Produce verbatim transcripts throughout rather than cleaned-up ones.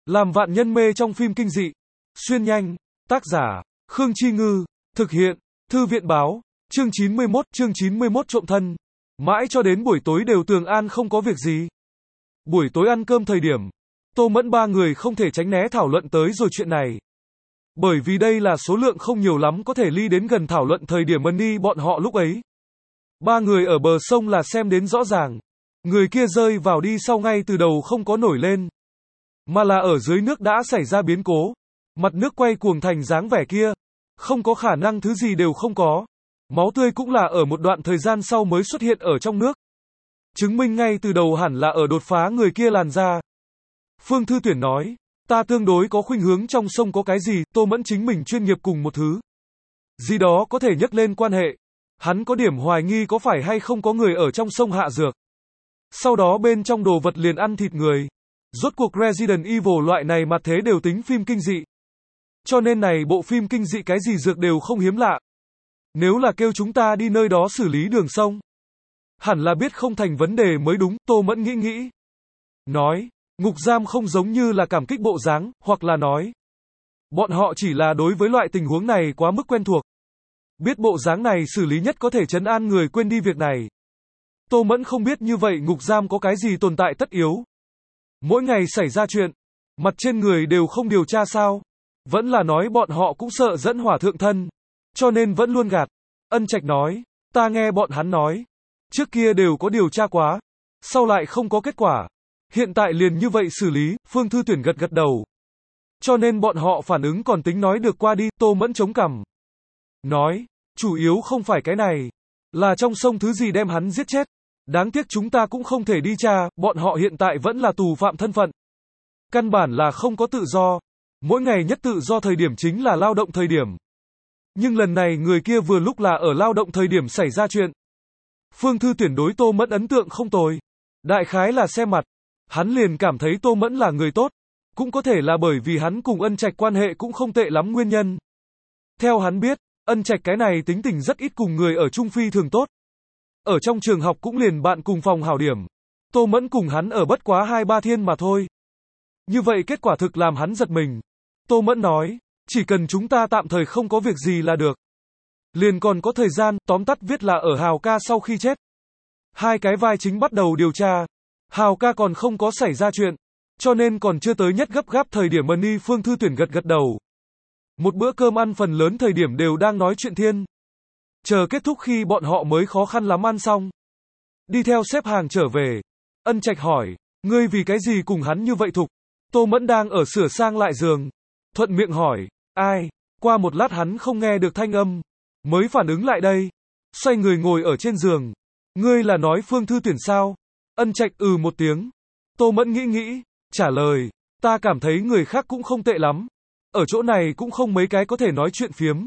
Làm vạn nhân mê trong phim kinh dị. Xuyên nhanh. Tác giả, Khương Chi Ngư. Thực hiện, Thư viện báo. Chương chín mươi mốt, chương chín mươi mốt trộm thân. Mãi cho đến buổi tối đều Tường An không có việc gì. Buổi tối ăn cơm thời điểm, Tô Mẫn ba người không thể tránh né thảo luận tới rồi chuyện này. Bởi vì đây là số lượng không nhiều lắm có thể ly đến gần thảo luận thời điểm Money bọn họ lúc ấy. Ba người ở bờ sông là xem đến rõ ràng. Người kia rơi vào đi sau ngay từ đầu không có nổi lên. Mà là ở dưới nước đã xảy ra biến cố. Mặt nước quay cuồng thành dáng vẻ kia. Không có khả năng thứ gì đều không có. Máu tươi cũng là ở một đoạn thời gian sau mới xuất hiện ở trong nước. Chứng minh ngay từ đầu hẳn là ở đột phá người kia làn da. Phương Thư Tuyển nói, ta tương đối có khuynh hướng trong sông có cái gì, Tô Mẫn chính mình chuyên nghiệp cùng một thứ. Gì đó có thể nhắc lên quan hệ. Hắn có điểm hoài nghi có phải hay không có người ở trong sông hạ dược. Sau đó bên trong đồ vật liền ăn thịt người. Rốt cuộc Resident Evil loại này mà thế đều tính phim kinh dị. Cho nên này bộ phim kinh dị cái gì dược đều không hiếm lạ. Nếu là kêu chúng ta đi nơi đó xử lý đường sông, hẳn là biết không thành vấn đề mới đúng, Tô Mẫn nghĩ nghĩ. Nói, ngục giam không giống như là cảm kích bộ dáng, hoặc là nói, bọn họ chỉ là đối với loại tình huống này quá mức quen thuộc. Biết bộ dáng này xử lý nhất có thể trấn an người quên đi việc này. Tô Mẫn không biết như vậy ngục giam có cái gì tồn tại tất yếu. Mỗi ngày xảy ra chuyện, mặt trên người đều không điều tra sao? Vẫn là nói bọn họ cũng sợ dẫn hỏa thượng thân, cho nên vẫn luôn gạt. Ân Trạch nói, ta nghe bọn hắn nói, trước kia đều có điều tra quá, sau lại không có kết quả. Hiện tại liền như vậy xử lý, Phương Thư Tuyển gật gật đầu. Cho nên bọn họ phản ứng còn tính nói được qua đi, Tô Mẫn chống cằm. Nói, chủ yếu không phải cái này, là trong sông thứ gì đem hắn giết chết. Đáng tiếc chúng ta cũng không thể đi tra, bọn họ hiện tại vẫn là tù phạm thân phận. Căn bản là không có tự do. Mỗi ngày nhất tự do thời điểm chính là lao động thời điểm. Nhưng lần này người kia vừa lúc là ở lao động thời điểm xảy ra chuyện. Phương Thư Tuyển đối Tô Mẫn ấn tượng không tồi. Đại khái là xem mặt. Hắn liền cảm thấy Tô Mẫn là người tốt. Cũng có thể là bởi vì hắn cùng Ân Trạch quan hệ cũng không tệ lắm nguyên nhân. Theo hắn biết, Ân Trạch cái này tính tình rất ít cùng người ở Trung Phi thường tốt. Ở trong trường học cũng liền bạn cùng phòng hảo điểm. Tô Mẫn cùng hắn ở bất quá hai ba thiên mà thôi. Như vậy kết quả thực làm hắn giật mình. Tô Mẫn nói, chỉ cần chúng ta tạm thời không có việc gì là được. Liền còn có thời gian, tóm tắt viết là ở Hào ca sau khi chết. Hai cái vai chính bắt đầu điều tra. Hào ca còn không có xảy ra chuyện. Cho nên còn chưa tới nhất gấp gáp thời điểm Money. Phương Thư Tuyển gật gật đầu. Một bữa cơm ăn phần lớn thời điểm đều đang nói chuyện thiên. Chờ kết thúc khi bọn họ mới khó khăn lắm ăn xong. Đi theo xếp hàng trở về. Ân Trạch hỏi, ngươi vì cái gì cùng hắn như vậy thục? Tô Mẫn đang ở sửa sang lại giường. Thuận miệng hỏi, ai? Qua một lát hắn không nghe được thanh âm. Mới phản ứng lại đây. Xoay người ngồi ở trên giường. Ngươi là nói Phương Thư Tuyển sao? Ân Trạch ừ một tiếng. Tô Mẫn nghĩ nghĩ. Trả lời, ta cảm thấy người khác cũng không tệ lắm. Ở chỗ này cũng không mấy cái có thể nói chuyện phiếm.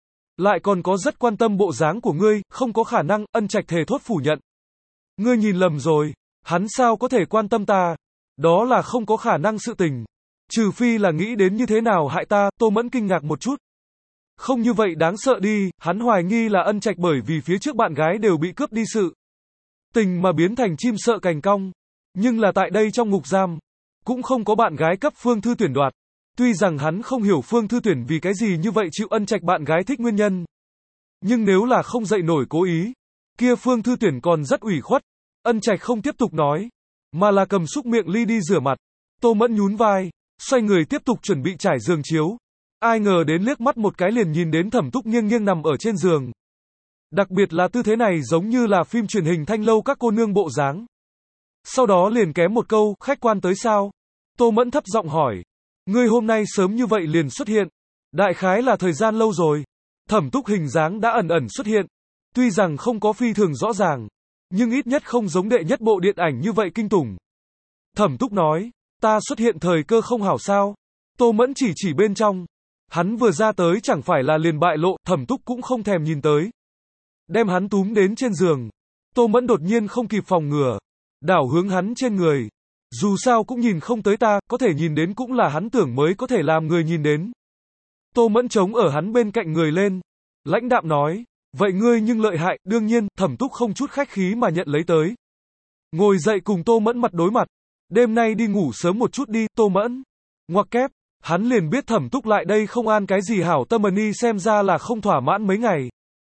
Lại còn có rất quan tâm bộ dáng của ngươi, không có khả năng. Ân Trạch thề thốt phủ nhận. Ngươi nhìn lầm rồi. Hắn sao có thể quan tâm ta? Đó là không có khả năng sự tình. Trừ phi là nghĩ đến như thế nào hại ta. Tô Mẫn kinh ngạc một chút. Không như vậy đáng sợ đi. Hắn hoài nghi là Ân Trạch bởi vì phía trước bạn gái đều bị cướp đi sự tình mà biến thành chim sợ cành cong. Nhưng là tại đây trong ngục giam, cũng không có bạn gái cấp Phương Thư Tuyển đoạt. Tuy rằng hắn không hiểu Phương Thư Tuyển vì cái gì như vậy chịu Ân Trạch bạn gái thích nguyên nhân. Nhưng nếu là không dậy nổi cố ý, kia Phương Thư Tuyển còn rất ủy khuất. Ân Trạch không tiếp tục nói, mà là cầm xúc miệng ly đi rửa mặt. Tô Mẫn nhún vai, xoay người tiếp tục chuẩn bị trải giường chiếu. Ai ngờ đến liếc mắt một cái liền nhìn đến Thẩm Túc nghiêng nghiêng nằm ở trên giường. Đặc biệt là tư thế này giống như là phim truyền hình thanh lâu các cô nương bộ dáng. Sau đó liền kém một câu, khách quan tới sao? Tô Mẫn thấp giọng hỏi. Ngươi hôm nay sớm như vậy liền xuất hiện. Đại khái là thời gian lâu rồi. Thẩm Túc hình dáng đã ẩn ẩn xuất hiện. Tuy rằng không có phi thường rõ ràng, nhưng ít nhất không giống đệ nhất bộ điện ảnh như vậy kinh tủng. Thẩm Túc nói, ta xuất hiện thời cơ không hảo sao? Tô Mẫn chỉ chỉ bên trong. Hắn vừa ra tới chẳng phải là liền bại lộ, Thẩm Túc cũng không thèm nhìn tới. Đem hắn túm đến trên giường. Tô Mẫn đột nhiên không kịp phòng ngừa. Đảo hướng hắn trên người. Dù sao cũng nhìn không tới ta, có thể nhìn đến cũng là hắn tưởng mới có thể làm người nhìn đến. Tô Mẫn chống ở hắn bên cạnh người lên. Lãnh đạm nói, vậy ngươi nhưng lợi hại, đương nhiên, Thẩm Túc không chút khách khí mà nhận lấy tới. Ngồi dậy cùng Tô Mẫn mặt đối mặt. Đêm nay đi ngủ sớm một chút đi, Tô Mẫn. Ngoặc kép, hắn liền biết Thẩm Túc lại đây không an cái gì hảo tâm ni xem ra là không thỏa mãn mấy ngày.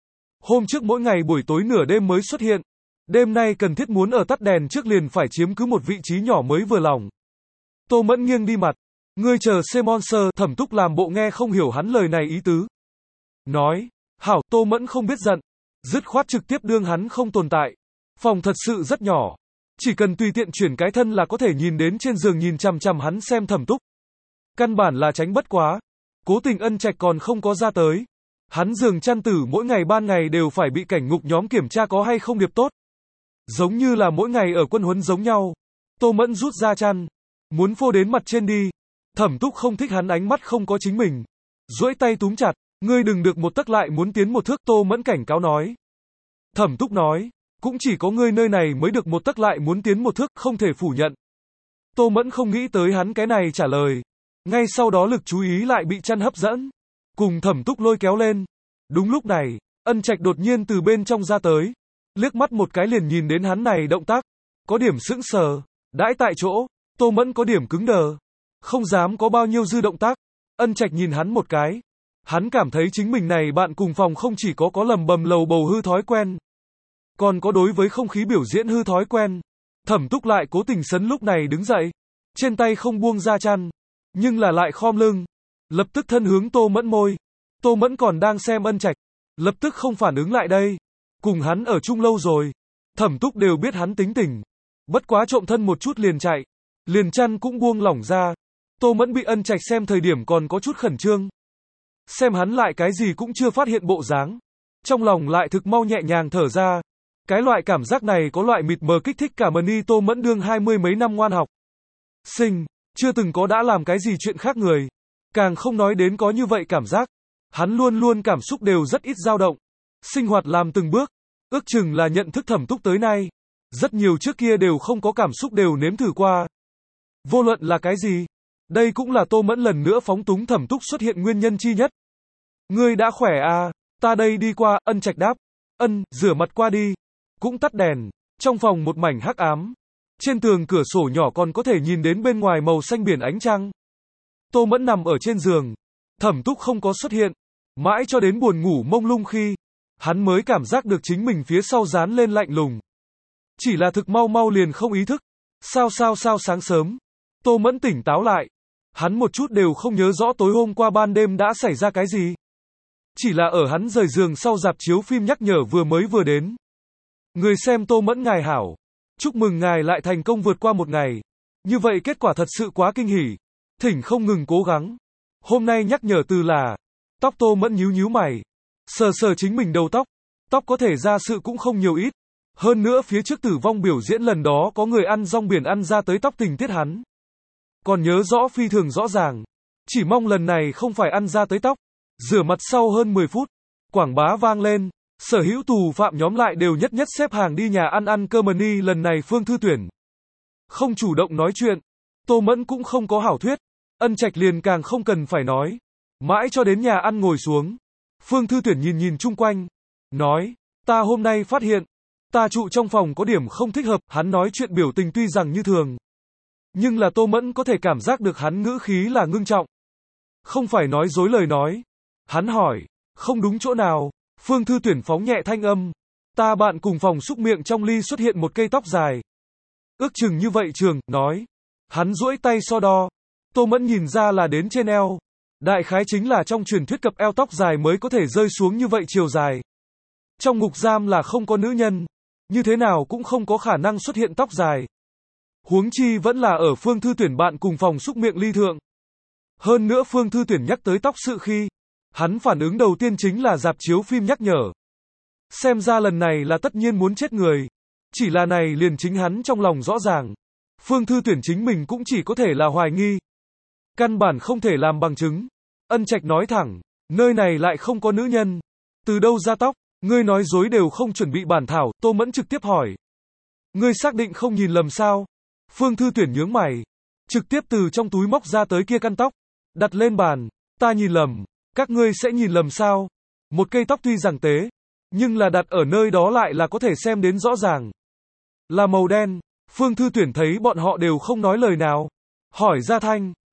Hôm trước mỗi ngày buổi tối nửa đêm mới xuất hiện. Đêm nay cần thiết muốn ở tắt đèn trước liền phải chiếm cứ một vị trí nhỏ mới vừa lòng. Tô Mẫn nghiêng đi mặt. Ngươi chờ xem monster, Thẩm Túc làm bộ nghe không hiểu hắn lời này ý tứ. Nói, hảo, Tô Mẫn không biết giận. Dứt khoát trực tiếp đương hắn không tồn tại. Phòng thật sự rất nhỏ. Chỉ cần tùy tiện chuyển cái thân là có thể nhìn đến trên giường nhìn chằm chằm hắn xem Thẩm Túc. Căn bản là tránh bất quá. Cố Tình Ân Trạch còn không có ra tới. Hắn giường chăn tử mỗi ngày ban ngày đều phải bị cảnh ngục nhóm kiểm tra có hay không điệp tốt. Giống như là mỗi ngày ở quân huấn giống nhau. Tô Mẫn rút ra chăn. Muốn phô đến mặt trên đi. Thẩm Túc không thích hắn ánh mắt không có chính mình. Duỗi tay túm chặt. Ngươi đừng được một tấc lại muốn tiến một thước, Tô Mẫn cảnh cáo nói. Thẩm Túc nói. Cũng chỉ có ngươi nơi này mới được một tấc lại muốn tiến một thước, không thể phủ nhận. Tô Mẫn không nghĩ tới hắn cái này trả lời. Ngay sau đó lực chú ý lại bị chăn hấp dẫn. Cùng Thẩm Túc lôi kéo lên. Đúng lúc này, Ân Trạch đột nhiên từ bên trong ra tới. Liếc mắt một cái liền nhìn đến hắn này động tác. Có điểm sững sờ. Đãi tại chỗ, Tô Mẫn có điểm cứng đờ. Không dám có bao nhiêu dư động tác. Ân Trạch nhìn hắn một cái. Hắn cảm thấy chính mình này bạn cùng phòng không chỉ có có lầm bầm lầu bầu hư thói quen. Còn có đối với không khí biểu diễn hư thói quen. Thẩm Túc lại cố tình sấn lúc này đứng dậy. Trên tay không buông ra chăn. Nhưng là lại khom lưng. Lập tức thân hướng Tô Mẫn môi. Tô Mẫn còn đang xem Ân Trạch. Lập tức không phản ứng lại đây. Cùng hắn ở chung lâu rồi. Thẩm Túc đều biết hắn tính tình. Bất quá trộm thân một chút liền chạy. Liền chăn cũng buông lỏng ra. Tô Mẫn bị Ân Trạch xem thời điểm còn có chút khẩn trương. Xem hắn lại cái gì cũng chưa phát hiện bộ dáng. Trong lòng lại thực mau nhẹ nhàng thở ra. Cái loại cảm giác này có loại mịt mờ kích thích cả mani. Tô Mẫn đương hai mươi mấy năm ngoan học sinh, chưa từng có đã làm cái gì chuyện khác người. Càng không nói đến có như vậy cảm giác. Hắn luôn luôn cảm xúc đều rất ít dao động. Sinh hoạt làm từng bước. Ước chừng là nhận thức Thẩm Túc tới nay. Rất nhiều trước kia đều không có cảm xúc đều nếm thử qua. Vô luận là cái gì. Đây cũng là Tô Mẫn lần nữa phóng túng Thẩm Túc xuất hiện nguyên nhân chi nhất. Ngươi đã khỏe à, ta đây đi qua, Ân Trạch đáp. Ân, rửa mặt qua đi. Cũng tắt đèn. Trong phòng một mảnh hắc ám. Trên tường cửa sổ nhỏ còn có thể nhìn đến bên ngoài màu xanh biển ánh trăng. Tô Mẫn nằm ở trên giường. Thẩm Túc không có xuất hiện. Mãi cho đến buồn ngủ mông lung khi. Hắn mới cảm giác được chính mình phía sau dán lên lạnh lùng. Chỉ là thực mau mau liền không ý thức. Sao sao sao sáng sớm. Tô Mẫn tỉnh táo lại. Hắn một chút đều không nhớ rõ tối hôm qua ban đêm đã xảy ra cái gì. Chỉ là ở hắn rời giường sau rạp chiếu phim nhắc nhở vừa mới vừa đến. Người xem Tô Mẫn ngài hảo. Chúc mừng ngài lại thành công vượt qua một ngày. Như vậy kết quả thật sự quá kinh hỉ. Thỉnh không ngừng cố gắng. Hôm nay nhắc nhở từ là. Tóc. Tô Mẫn nhíu nhíu mày. Sờ sờ chính mình đầu tóc. Tóc có thể ra sự cũng không nhiều ít. Hơn nữa phía trước tử vong biểu diễn lần đó có người ăn rong biển ăn ra tới tóc tình tiết hắn. Còn nhớ rõ phi thường rõ ràng. Chỉ mong lần này không phải ăn ra tới tóc. Rửa mặt sau hơn mười phút. Quảng bá vang lên. Sở hữu tù phạm nhóm lại đều nhất nhất xếp hàng đi nhà ăn ăn cơm ni. Lần này Phương Thư Tuyển không chủ động nói chuyện. Tô Mẫn cũng không có hảo thuyết. Ân Trạch liền càng không cần phải nói. Mãi cho đến nhà ăn ngồi xuống. Phương Thư Tuyển nhìn nhìn chung quanh. Nói. Ta hôm nay phát hiện. Ta trụ trong phòng có điểm không thích hợp. Hắn nói chuyện biểu tình tuy rằng như thường. Nhưng là Tô Mẫn có thể cảm giác được hắn ngữ khí là ngưng trọng. Không phải nói dối lời nói. Hắn hỏi. Không đúng chỗ nào. Phương Thư Tuyển phóng nhẹ thanh âm. Ta bạn cùng phòng xúc miệng trong ly xuất hiện một cây tóc dài. Ước chừng như vậy trường, nói. Hắn duỗi tay so đo. Tô Mẫn nhìn ra là đến trên eo. Đại khái chính là trong truyền thuyết cặp eo tóc dài mới có thể rơi xuống như vậy chiều dài. Trong ngục giam là không có nữ nhân. Như thế nào cũng không có khả năng xuất hiện tóc dài. Huống chi vẫn là ở Phương Thư Tuyển bạn cùng phòng xúc miệng ly thượng. Hơn nữa Phương Thư Tuyển nhắc tới tóc sự khi. Hắn phản ứng đầu tiên chính là rạp chiếu phim nhắc nhở. Xem ra lần này là tất nhiên muốn chết người. Chỉ là này liền chính hắn trong lòng rõ ràng. Phương Thư Tuyển chính mình cũng chỉ có thể là hoài nghi. Căn bản không thể làm bằng chứng. Ân Trạch nói thẳng. Nơi này lại không có nữ nhân. Từ đâu ra tóc? Ngươi nói dối đều không chuẩn bị bản thảo. Tô Mẫn trực tiếp hỏi. Ngươi xác định không nhìn lầm sao? Phương Thư Tuyển nhướng mày. Trực tiếp từ trong túi móc ra tới kia căn tóc. Đặt lên bàn. Ta nhìn lầm. Các ngươi sẽ nhìn lầm sao? Một cây tóc tuy rằng tế. Nhưng là đặt ở nơi đó lại là có thể xem đến rõ ràng. Là màu đen. Phương Thư Tuyển thấy bọn họ đều không nói lời nào. Hỏi ra thanh.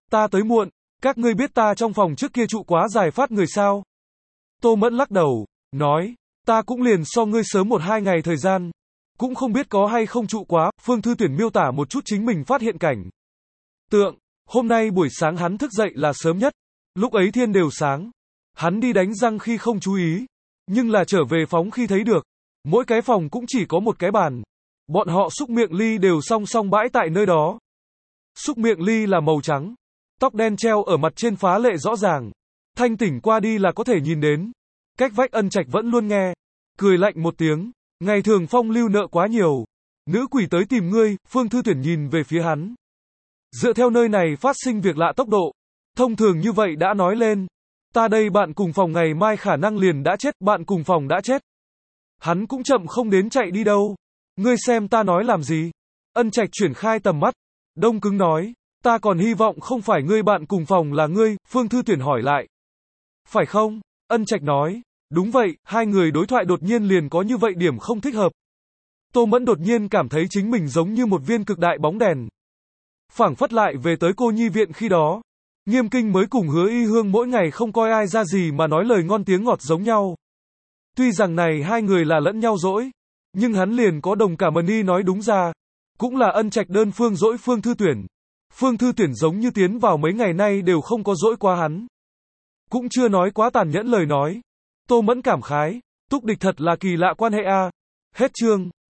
Ta tới muộn, các ngươi biết ta trong phòng trước kia trụ quá dài phát người sao? Tô Mẫn lắc đầu, nói, ta cũng liền so ngươi sớm một hai ngày thời gian. Cũng không biết có hay không trụ quá, Phương Thư Tuyển miêu tả một chút chính mình phát hiện cảnh. Tượng, hôm nay buổi sáng hắn thức dậy là sớm nhất, lúc ấy thiên đều sáng. Hắn đi đánh răng khi không chú ý, nhưng là trở về phóng khi thấy được. Mỗi cái phòng cũng chỉ có một cái bàn. Bọn họ xúc miệng ly đều song song bãi tại nơi đó. Xúc miệng ly là màu trắng, tóc đen treo ở mặt trên phá lệ rõ ràng. Thanh tỉnh qua đi là có thể nhìn đến. Cách vách Ân Trạch vẫn luôn nghe, cười lạnh một tiếng. Ngày thường phong lưu nợ quá nhiều. Nữ quỷ tới tìm ngươi, Phương Thư Tuyển nhìn về phía hắn. Dựa theo nơi này phát sinh việc lạ tốc độ, thông thường như vậy đã nói lên. Ta đây bạn cùng phòng ngày mai khả năng liền đã chết, bạn cùng phòng đã chết. Hắn cũng chậm không đến chạy đi đâu. Ngươi xem ta nói làm gì? Ân Trạch chuyển khai tầm mắt, đông cứng nói, ta còn hy vọng không phải ngươi bạn cùng phòng là ngươi, Phương Thư Tuyển hỏi lại. Phải không? Ân Trạch nói, đúng vậy, hai người đối thoại đột nhiên liền có như vậy điểm không thích hợp. Tô Mẫn đột nhiên cảm thấy chính mình giống như một viên cực đại bóng đèn. Phảng phất lại về tới cô nhi viện khi đó. Nghiêm Kinh mới cùng Hứa Y Hương mỗi ngày không coi ai ra gì mà nói lời ngon tiếng ngọt giống nhau. Tuy rằng này hai người là lẫn nhau dỗi, nhưng hắn liền có đồng cảm ơn y nói đúng ra. Cũng là Ân Trạch đơn phương dỗi Phương Thư Tuyển. Phương Thư Tuyển giống như tiến vào mấy ngày nay đều không có dỗi qua hắn. Cũng chưa nói quá tàn nhẫn lời nói. Tô Mẫn cảm khái, Túc Địch thật là kỳ lạ quan hệ a. Hết chương.